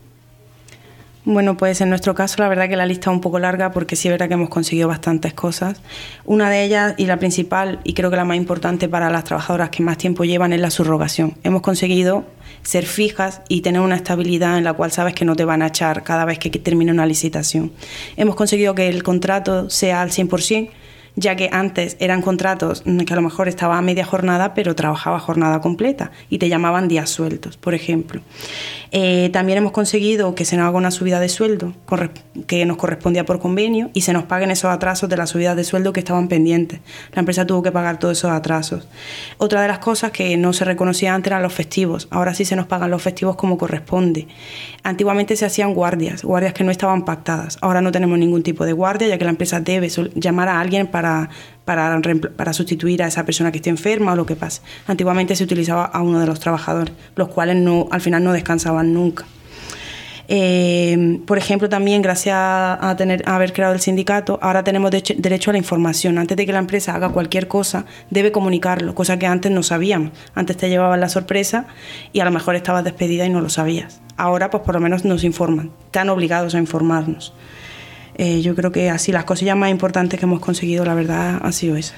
Bueno, pues en nuestro caso la verdad que la lista es un poco larga, porque sí es verdad que hemos conseguido bastantes cosas. Una de ellas, y la principal, y creo que la más importante para las trabajadoras que más tiempo llevan, es la subrogación. Hemos conseguido ser fijas y tener una estabilidad en la cual sabes que no te van a echar cada vez que termine una licitación. Hemos conseguido que el contrato sea al cien por ciento, ya que antes eran contratos que a lo mejor estaba a media jornada, pero trabajaba jornada completa y te llamaban días sueltos, por ejemplo. Eh, también hemos conseguido que se nos haga una subida de sueldo que nos correspondía por convenio y se nos paguen esos atrasos de las subidas de sueldo que estaban pendientes. La empresa tuvo que pagar todos esos atrasos. Otra de las cosas que no se reconocía antes eran los festivos. Ahora sí se nos pagan los festivos como corresponde. Antiguamente se hacían guardias, guardias que no estaban pactadas. Ahora no tenemos ningún tipo de guardia, ya que la empresa debe llamar a alguien para, para, para sustituir a esa persona que esté enferma o lo que pase. Antiguamente se utilizaba a uno de los trabajadores, los cuales no, al final no descansaban nunca. Eh, por ejemplo, también gracias a, tener, a haber creado el sindicato, ahora tenemos de, derecho a la información. Antes de que la empresa haga cualquier cosa, debe comunicarlo, cosa que antes no sabíamos. Antes te llevaban la sorpresa y a lo mejor estabas despedida y no lo sabías. Ahora, pues por lo menos nos informan, están obligados a informarnos. Eh, yo creo que así las cosillas más importantes que hemos conseguido, la verdad, han sido esas.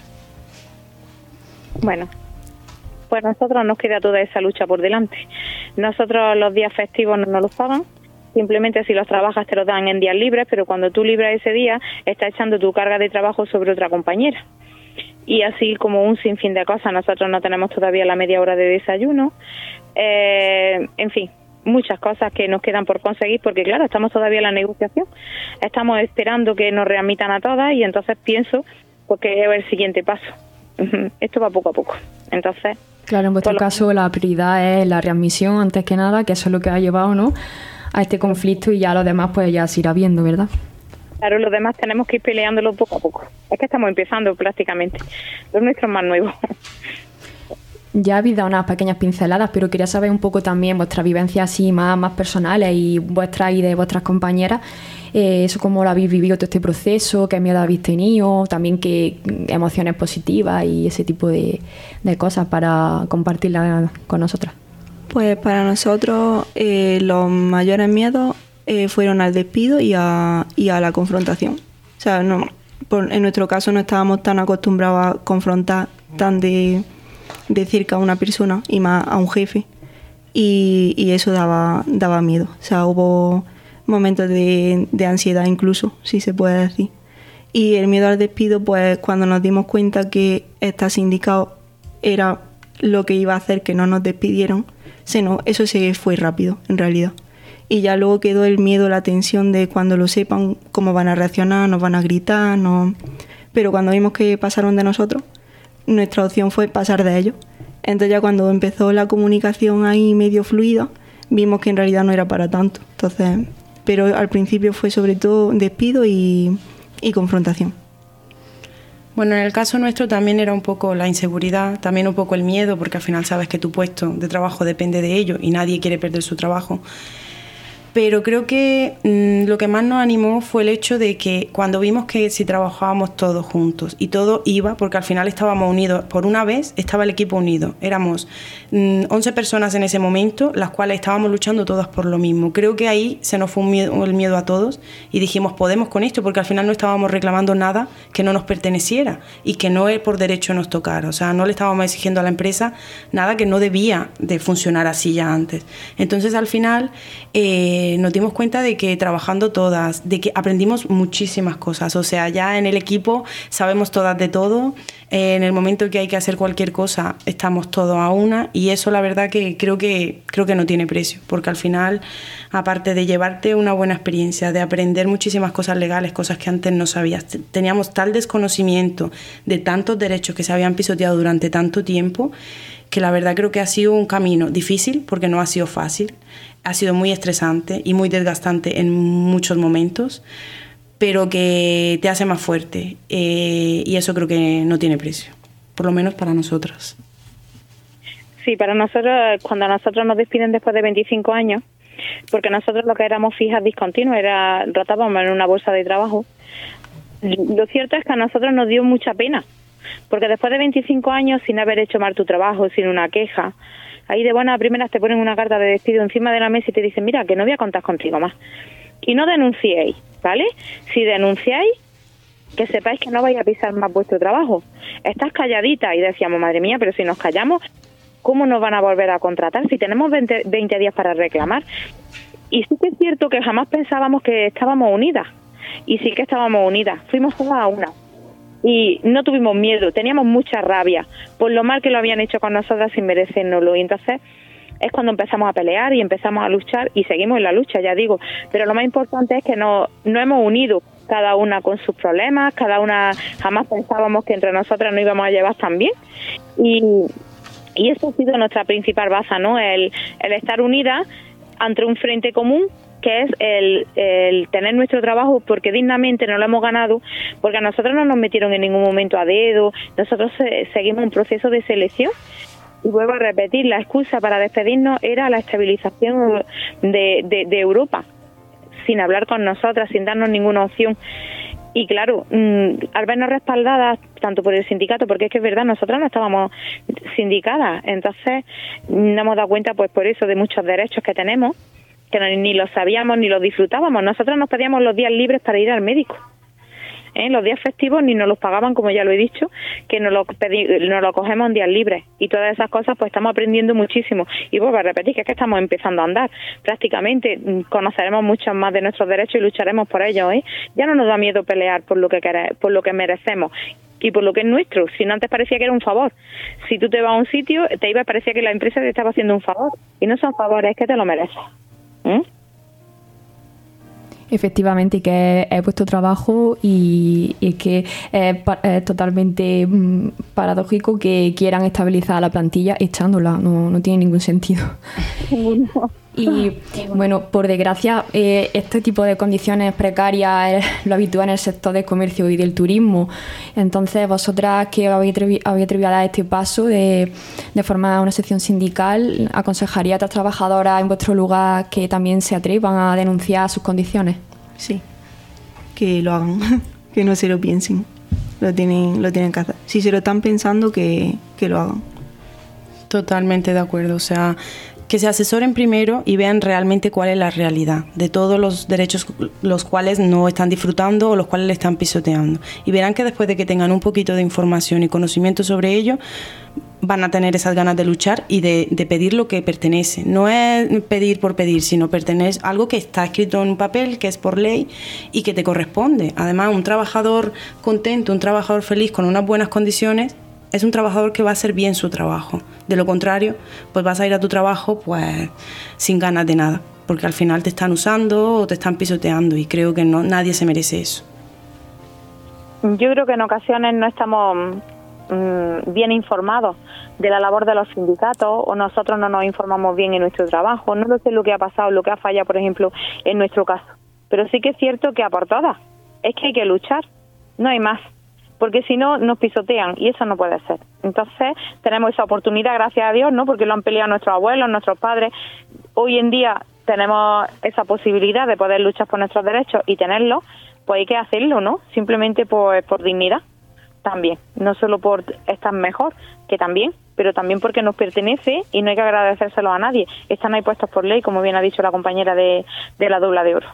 Bueno, pues nosotros nos queda toda esa lucha por delante. Nosotros los días festivos no nos los pagan. Simplemente si los trabajas te los dan en días libres, pero cuando tú libras ese día, estás echando tu carga de trabajo sobre otra compañera. Y así como un sinfín de cosas. Nosotros no tenemos todavía la media hora de desayuno. Eh, en fin, muchas cosas que nos quedan por conseguir, porque claro, estamos todavía en la negociación. Estamos esperando que nos readmitan a todas y entonces pienso porque es el siguiente paso. Esto va poco a poco. Entonces, claro, en vuestro caso la prioridad es la readmisión antes que nada, que eso es lo que ha llevado, ¿no?, a este conflicto, y ya lo demás pues ya se irá viendo, ¿verdad? Claro, los demás tenemos que ir peleándolo poco a poco. Es que estamos empezando prácticamente. Lo nuestro es más nuevo. ya habéis dado unas pequeñas pinceladas, pero quería saber un poco también vuestras vivencias así más, más personales y vuestras y de vuestras compañeras. Eh, eso, cómo lo habéis vivido todo este proceso, qué miedo habéis tenido, también qué emociones positivas y ese tipo de, de cosas para compartirlas con nosotras. Pues para nosotros eh, los mayores miedos eh, fueron al despido y a, y a la confrontación. O sea, no, por, en nuestro caso no estábamos tan acostumbrados a confrontar tan de, de cerca a una persona y más a un jefe. Y, y eso daba, daba miedo. O sea, hubo momentos de, de ansiedad incluso, si se puede decir. Y el miedo al despido, pues cuando nos dimos cuenta que estar sindicado era lo que iba a hacer que no nos despidieron, se no, eso se fue rápido, en realidad. Y ya luego quedó el miedo, la tensión de cuando lo sepan, cómo van a reaccionar, nos van a gritar, no. Pero cuando vimos que pasaron de nosotros, nuestra opción fue pasar de ellos. Entonces ya cuando empezó la comunicación ahí medio fluida, vimos que en realidad no era para tanto. Entonces, pero al principio fue sobre todo despido y, y confrontación. Bueno, en el caso nuestro también era un poco la inseguridad, también un poco el miedo, porque al final sabes que tu puesto de trabajo depende de ello y nadie quiere perder su trabajo. Pero creo que mmm, lo que más nos animó fue el hecho de que cuando vimos que si trabajábamos todos juntos y todo iba, porque al final estábamos unidos, por una vez estaba el equipo unido, éramos mmm, once personas en ese momento, las cuales estábamos luchando todas por lo mismo. Creo que ahí se nos fue un miedo, el miedo a todos y dijimos, podemos con esto, porque al final no estábamos reclamando nada que no nos perteneciera y que no por derecho nos tocara. O sea, no le estábamos exigiendo a la empresa nada que no debía de funcionar así ya antes. Entonces, al final, eh, nos dimos cuenta de que trabajando todas, de que aprendimos muchísimas cosas. O sea, ya en el equipo sabemos todas de todo. Eh, en el momento que hay que hacer cualquier cosa, estamos todos a una. Y eso, la verdad, que creo que creo que no tiene precio. Porque al final, aparte de llevarte una buena experiencia, de aprender muchísimas cosas legales, cosas que antes no sabías, teníamos tal desconocimiento de tantos derechos que se habían pisoteado durante tanto tiempo, que la verdad creo que ha sido un camino difícil, porque no ha sido fácil. Ha sido muy estresante y muy desgastante en muchos momentos, pero que te hace más fuerte. Eh, y eso creo que no tiene precio, por lo menos para nosotras. Sí, para nosotros, cuando a nosotros nos despiden después de veinticinco años, porque nosotros lo que éramos fijas discontinuas, era, rotábamos en una bolsa de trabajo, lo cierto es que a nosotros nos dio mucha pena, porque después de veinticinco años, sin haber hecho mal tu trabajo, sin una queja, ahí de buenas a primeras te ponen una carta de despido encima de la mesa y te dicen, mira, que no voy a contar contigo más. Y no denunciéis, ¿vale? Si denunciáis, que sepáis que no vais a pisar más vuestro trabajo. Estás calladita. Y decíamos, madre mía, pero si nos callamos, ¿cómo nos van a volver a contratar? Si tenemos veinte, veinte días para reclamar. Y sí que es cierto que jamás pensábamos que estábamos unidas. Y sí que estábamos unidas. Fuimos todas a una. Y no tuvimos miedo, teníamos mucha rabia por lo mal que lo habían hecho con nosotras sin merecérnoslo. Y entonces es cuando empezamos a pelear y empezamos a luchar y seguimos en la lucha, ya digo. Pero lo más importante es que nos, nos hemos unido, cada una con sus problemas, cada una, jamás pensábamos que entre nosotras no íbamos a llevar tan bien. Y, y eso ha sido nuestra principal baza, ¿no? El, el estar unidas ante un frente común, que es el, el tener nuestro trabajo porque dignamente nos lo hemos ganado, porque a nosotros no nos metieron en ningún momento a dedo, nosotros eh, seguimos un proceso de selección. Y vuelvo a repetir, la excusa para despedirnos era la estabilización de, de, de Europa, sin hablar con nosotras, sin darnos ninguna opción. Y claro, mmm, al vernos respaldadas tanto por el sindicato, porque es que es verdad, nosotras no estábamos sindicadas, entonces nos hemos dado cuenta pues por eso de muchos derechos que tenemos, que no, ni los sabíamos ni los disfrutábamos. Nosotros nos pedíamos los días libres para ir al médico. ¿Eh? Los días festivos ni nos los pagaban, como ya lo he dicho, que nos lo, pedí, nos lo cogemos en días libres. Y todas esas cosas pues estamos aprendiendo muchísimo. Y vuelvo a repetir que es que estamos empezando a andar. Prácticamente conoceremos mucho más de nuestros derechos y lucharemos por ellos. ¿eh? Ya no nos da miedo pelear por lo que quere, por lo que merecemos y por lo que es nuestro. Si no, antes parecía que era un favor. Si tú te vas a un sitio, te iba parecía que la empresa te estaba haciendo un favor. Y no son favores, es que te lo mereces. ¿Mm? Efectivamente, que es, es vuestro trabajo y, y que es, es totalmente mm, paradójico que quieran estabilizar la plantilla echándola, no, no tiene ningún sentido. Y bueno, por desgracia, eh, este tipo de condiciones precarias es lo habitual en el sector del comercio y del turismo. Entonces, vosotras que habéis atrevido a dar este paso de, de formar una sección sindical, ¿aconsejaría a otras trabajadoras en vuestro lugar que también se atrevan a denunciar sus condiciones? Sí, que lo hagan, que no se lo piensen, lo tienen, lo tienen que hacer. Si se lo están pensando, que, que lo hagan. Totalmente de acuerdo, o sea, que se asesoren primero y vean realmente cuál es la realidad de todos los derechos los cuales no están disfrutando o los cuales le están pisoteando. Y verán que después de que tengan un poquito de información y conocimiento sobre ello, van a tener esas ganas de luchar y de, de pedir lo que pertenece. No es pedir por pedir, sino pertenece a algo que está escrito en un papel, que es por ley y que te corresponde. Además, un trabajador contento, un trabajador feliz con unas buenas condiciones, es un trabajador que va a hacer bien su trabajo. De lo contrario, pues vas a ir a tu trabajo pues sin ganas de nada, porque al final te están usando o te están pisoteando y creo que no, nadie se merece eso. Yo creo que en ocasiones no estamos mmm, bien informados de la labor de los sindicatos, o nosotros no nos informamos bien en nuestro trabajo. No lo sé lo que ha pasado, lo que ha fallado, por ejemplo, en nuestro caso. Pero sí que es cierto que a por todas es que hay que luchar, no hay más. Porque si no, nos pisotean y eso no puede ser. Entonces, tenemos esa oportunidad, gracias a Dios, ¿no? Porque lo han peleado nuestros abuelos, nuestros padres. Hoy en día tenemos esa posibilidad de poder luchar por nuestros derechos y tenerlos, pues hay que hacerlo, ¿no? Simplemente por, por dignidad también. No solo por estar mejor, que también, pero también porque nos pertenece y no hay que agradecérselo a nadie. Están ahí puestos por ley, como bien ha dicho la compañera de, de la Dobla de Oro.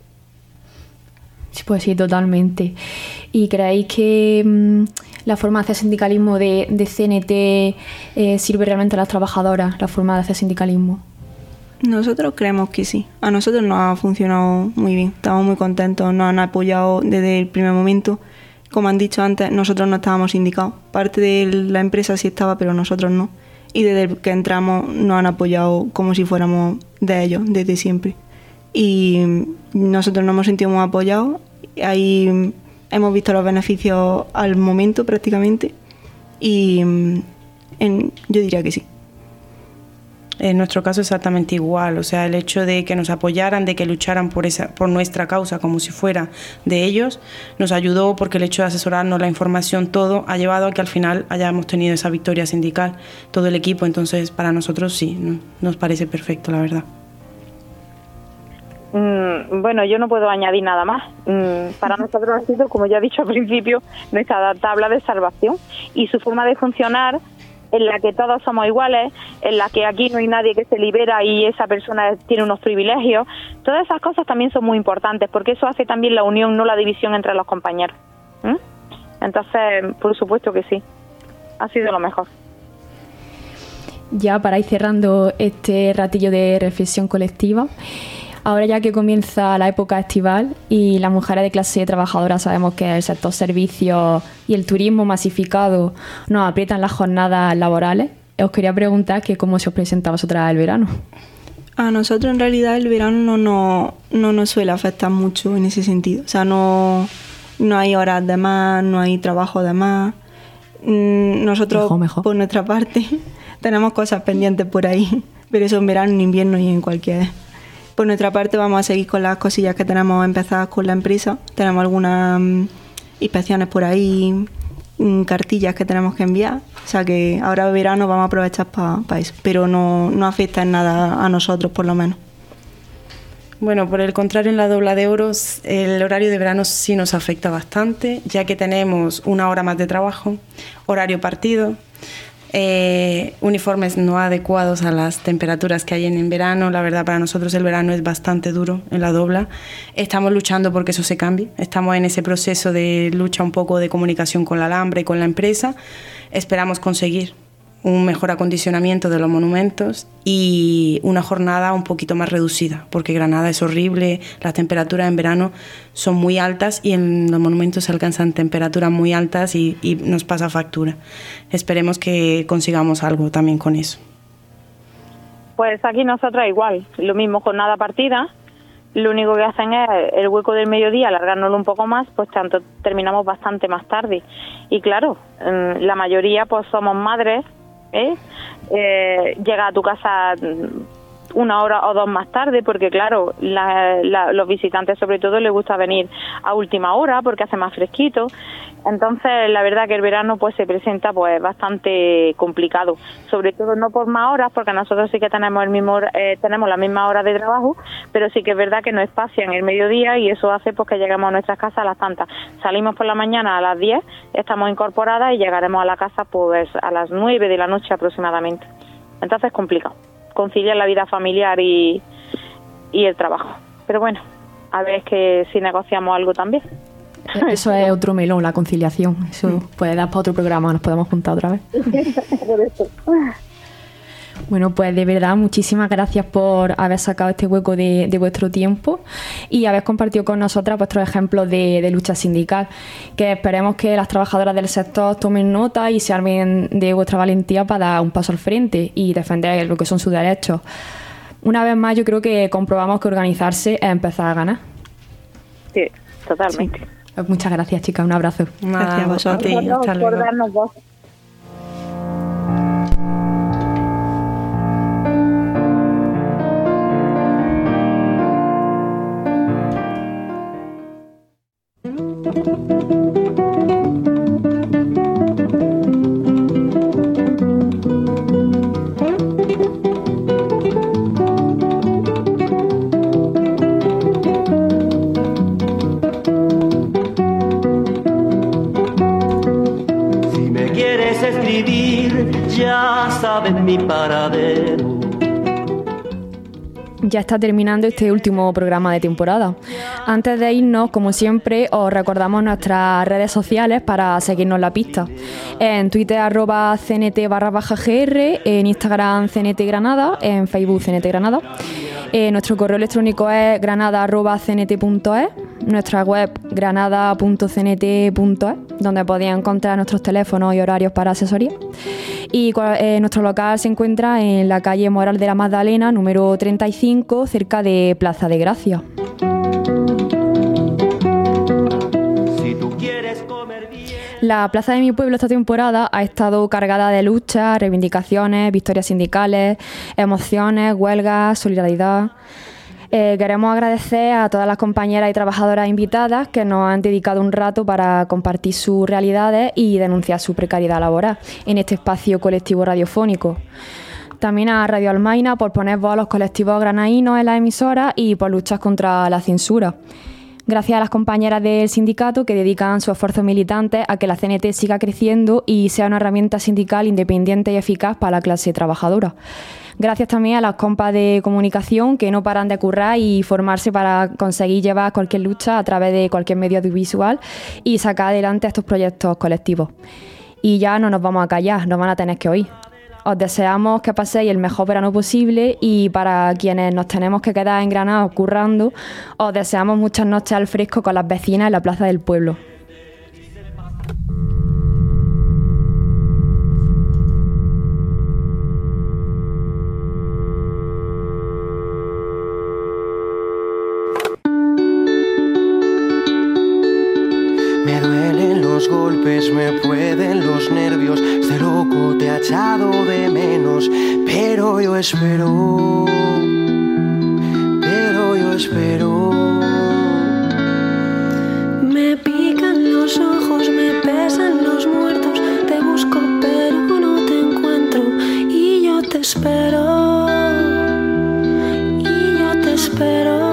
Sí, pues sí, totalmente. ¿Y creéis que mmm, la forma de hacer sindicalismo de, de C N T eh, sirve realmente a las trabajadoras, la forma de hacer sindicalismo? Nosotros creemos que sí. A nosotros nos ha funcionado muy bien. Estamos muy contentos, nos han apoyado desde el primer momento. Como han dicho antes, nosotros no estábamos sindicados. Parte de la empresa sí estaba, pero nosotros no. Y desde que entramos nos han apoyado como si fuéramos de ellos, desde siempre. Y nosotros nos hemos sentido muy apoyados. Ahí hemos visto los beneficios al momento prácticamente. Y en, yo diría que sí. En nuestro caso exactamente igual, o sea, el hecho de que nos apoyaran, de que lucharan por esa, por nuestra causa como si fuera de ellos, nos ayudó porque el hecho de asesorarnos, la información, todo ha llevado a que al final hayamos tenido esa victoria sindical, todo el equipo. Entonces, para nosotros sí, ¿no? Nos parece perfecto, la verdad. Mm, bueno, yo no puedo añadir nada más. Mm, para nosotros ha sido, como ya he dicho al principio, nuestra tabla de salvación y su forma de funcionar, en la que todos somos iguales, en la que aquí no hay nadie que se libera y esa persona tiene unos privilegios. Todas esas cosas también son muy importantes, porque eso hace también la unión, no la división entre los compañeros. ¿Mm? Entonces, por supuesto que sí, ha sido lo mejor. Ya para ir cerrando este ratillo de reflexión colectiva, ahora ya que comienza la época estival y las mujeres de clase trabajadora sabemos que el sector servicios y el turismo masificado nos aprietan las jornadas laborales, os quería preguntar que cómo se os presenta a vosotras el verano. A nosotros en realidad el verano no, no, no nos suele afectar mucho en ese sentido. O sea, no, no hay horas de más, no hay trabajo de más. Nosotros, mejor, mejor. por nuestra parte, tenemos cosas pendientes por ahí, pero eso en verano, en invierno y en cualquier... Por nuestra parte vamos a seguir con las cosillas que tenemos empezadas con la empresa. Tenemos algunas um, inspecciones por ahí, um, cartillas que tenemos que enviar. O sea que ahora verano vamos a aprovechar para pa eso. Pero no, no afecta en nada a nosotros, por lo menos. Bueno, por el contrario, en la Dobla de Oro el horario de verano sí nos afecta bastante, ya que tenemos una hora más de trabajo, horario partido, Eh, uniformes no adecuados a las temperaturas que hay en, en verano. La verdad, para nosotros el verano es bastante duro en la Dobla. Estamos luchando porque eso se cambie. Estamos en ese proceso de lucha un poco de comunicación con la Alhambra y con la empresa. Esperamos conseguir un mejor acondicionamiento de los monumentos y una jornada un poquito más reducida, porque Granada es horrible, las temperaturas en verano son muy altas y en los monumentos se alcanzan temperaturas muy altas y, y nos pasa factura. Esperemos que consigamos algo también con eso. Pues aquí nosotras igual, lo mismo, jornada partida. Lo único que hacen es el hueco del mediodía, alargárnoslo un poco más, pues tanto terminamos bastante más tarde. Y claro, la mayoría pues somos madres, ¿eh? Eh, llega a tu casa una hora o dos más tarde, porque claro, la, la, los visitantes sobre todo les gusta venir a última hora porque hace más fresquito. Entonces la verdad que el verano pues se presenta pues bastante complicado, sobre todo no por más horas, porque nosotros sí que tenemos el mismo eh, tenemos la misma hora de trabajo, pero sí que es verdad que nos espacian el mediodía y eso hace pues que lleguemos a nuestras casas a las tantas. Salimos por la mañana a las diez, estamos incorporadas y llegaremos a la casa pues a las nueve de la noche aproximadamente. Entonces es complicado conciliar la vida familiar y, y el trabajo. Pero bueno, a ver que si negociamos algo también. Eso es otro melón, la conciliación. Eso puede dar para otro programa, nos podemos juntar otra vez. Por eso. Bueno, pues de verdad, muchísimas gracias por haber sacado este hueco de, de vuestro tiempo y haber compartido con nosotras vuestros ejemplos de, de lucha sindical, que esperemos que las trabajadoras del sector tomen nota y se armen de vuestra valentía para dar un paso al frente y defender lo que son sus derechos. Una vez más, yo creo que comprobamos que organizarse es empezar a ganar. Sí, totalmente. Sí. Pues muchas gracias, chicas. Un abrazo. Gracias a vosotros. Hasta luego. Por darnos voz. Mi paradero. Ya está terminando este último programa de temporada. Antes de irnos, como siempre, os recordamos nuestras redes sociales para seguirnos la pista. En Twitter, arroba cnt barra baja gr, en Instagram cnt granada, en Facebook cnt granada. Eh, nuestro correo electrónico es granada arroba cnt punto es, nuestra web granada punto cnt punto es, donde podéis encontrar nuestros teléfonos y horarios para asesoría. Y eh, nuestro local se encuentra en la calle Moral de la Magdalena, número treinta y cinco, cerca de Plaza de Gracia. La plaza de mi pueblo esta temporada ha estado cargada de luchas, reivindicaciones, victorias sindicales, emociones, huelgas, solidaridad. Eh, queremos agradecer a todas las compañeras y trabajadoras invitadas que nos han dedicado un rato para compartir sus realidades y denunciar su precariedad laboral en este espacio colectivo radiofónico. También a Radio Almaina por poner voz a los colectivos granaínos en las emisoras y por luchar contra la censura. Gracias a las compañeras del sindicato que dedican su esfuerzo militante a que la C N T siga creciendo y sea una herramienta sindical independiente y eficaz para la clase trabajadora. Gracias también a las compas de comunicación que no paran de currar y formarse para conseguir llevar cualquier lucha a través de cualquier medio audiovisual y sacar adelante estos proyectos colectivos. Y ya no nos vamos a callar, nos van a tener que oír. Os deseamos que paséis el mejor verano posible y para quienes nos tenemos que quedar en Granada currando, os deseamos muchas noches al fresco con las vecinas en la plaza del pueblo. Me duelen los golpes, me pueden los nervios. Este loco te ha echado de menos, pero yo espero, pero yo espero. Me pican los ojos, me pesan los muertos. Te busco pero no te encuentro y yo te espero, y yo te espero.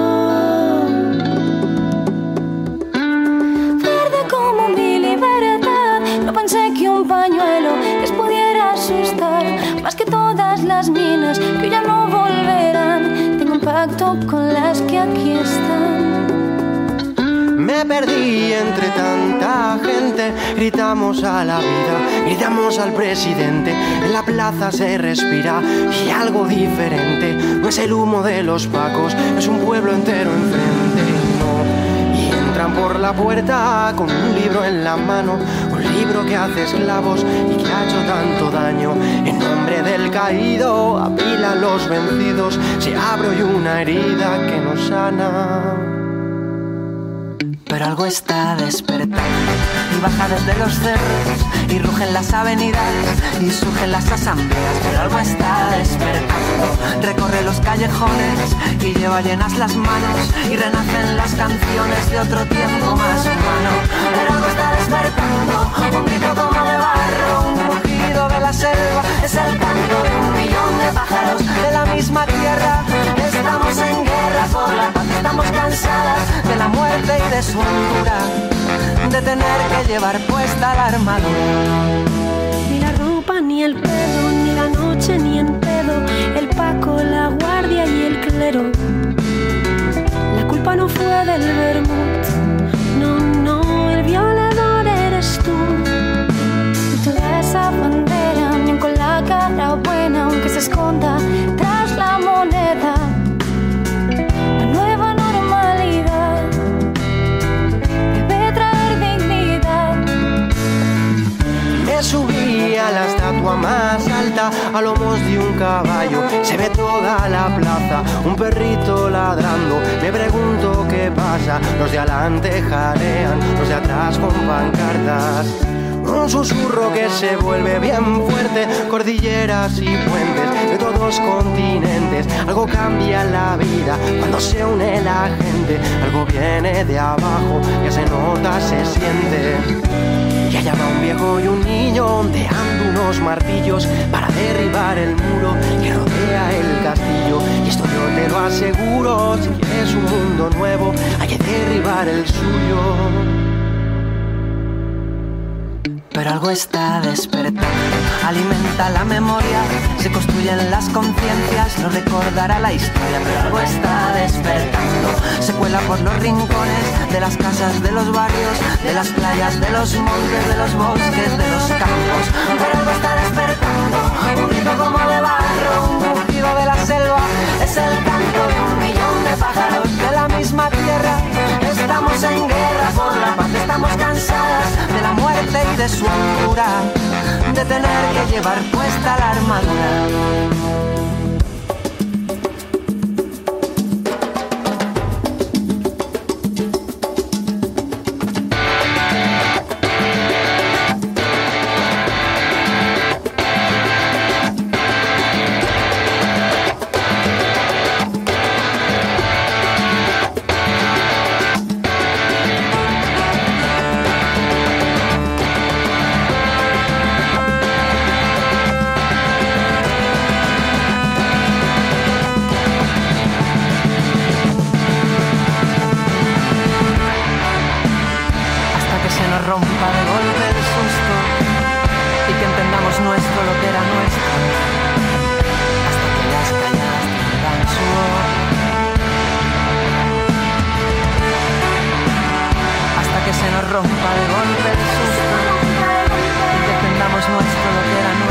Pensé que un pañuelo les pudiera asustar más que todas las minas que ya no volverán. Tengo un pacto con las que aquí están. Me perdí entre tanta gente, gritamos a la vida, gritamos al presidente. En la plaza se respira y algo diferente. No es el humo de los pacos, es un pueblo entero enfrente. Entran por la puerta con un libro en la mano, un libro que hace esclavos y que ha hecho tanto daño. En nombre del caído apilan los vencidos, se abre hoy una herida que no sana. pero algo está despertando y baja desde los cerros y rugen las avenidas y surgen las asambleas, pero algo está despertando. Recorre los callejones y lleva llenas las manos y renacen las canciones de otro tiempo más humano, pero algo está despertando. Un grito como de barro, un rugido de la selva, es el canto de un millón de pájaros de la misma tierra. Estamos en guerra por la paz, estamos cansadas de la muerte y de su hondura, de tener que llevar puesta la armadura. Ni la ropa, ni el pelo, ni la noche, ni en pedo, el Paco, la guardia y el clero. La culpa no fue del vermut, no, no, el violador eres tú. Y toda esa bandera, ni con la cara buena, aunque se esconda tras la moneda. La nueva normalidad debe traer dignidad. Me subí a la estatua más alta, a lomos de un caballo. Se ve toda la plaza, un perrito ladrando. Me pregunto qué pasa, los de adelante jarean, los de atrás con pancartas. Un susurro que se vuelve bien fuerte, cordilleras y puentes de todos continentes. Algo cambia la vida cuando se une la gente, algo viene de abajo, ya se nota, se siente. Y allá va un viejo y un niño ondeando unos martillos para derribar el muro que rodea el castillo. Y esto yo te lo aseguro, si quieres un mundo nuevo hay que derribar el suyo. Pero algo está despertando, alimenta la memoria, se construyen las conciencias, lo recordará la historia. Pero algo está despertando, se cuela por los rincones de las casas, de los barrios, de las playas, de los montes, de los bosques, de los campos. Pero algo está despertando, un grito como de barro, un rugido de la selva, es el canto de un millón de pájaros de la misma tierra. Estamos en guerra por la paz, estamos cansadas de la muerte y de su altura, de tener que llevar puesta la armadura. Rompa de golpe el susto y que entendamos nuestro lo que era nuestro, hasta que las calladas tengan su voz, hasta que se nos rompa de golpe el susto y que entendamos nuestro lo que era nuestro.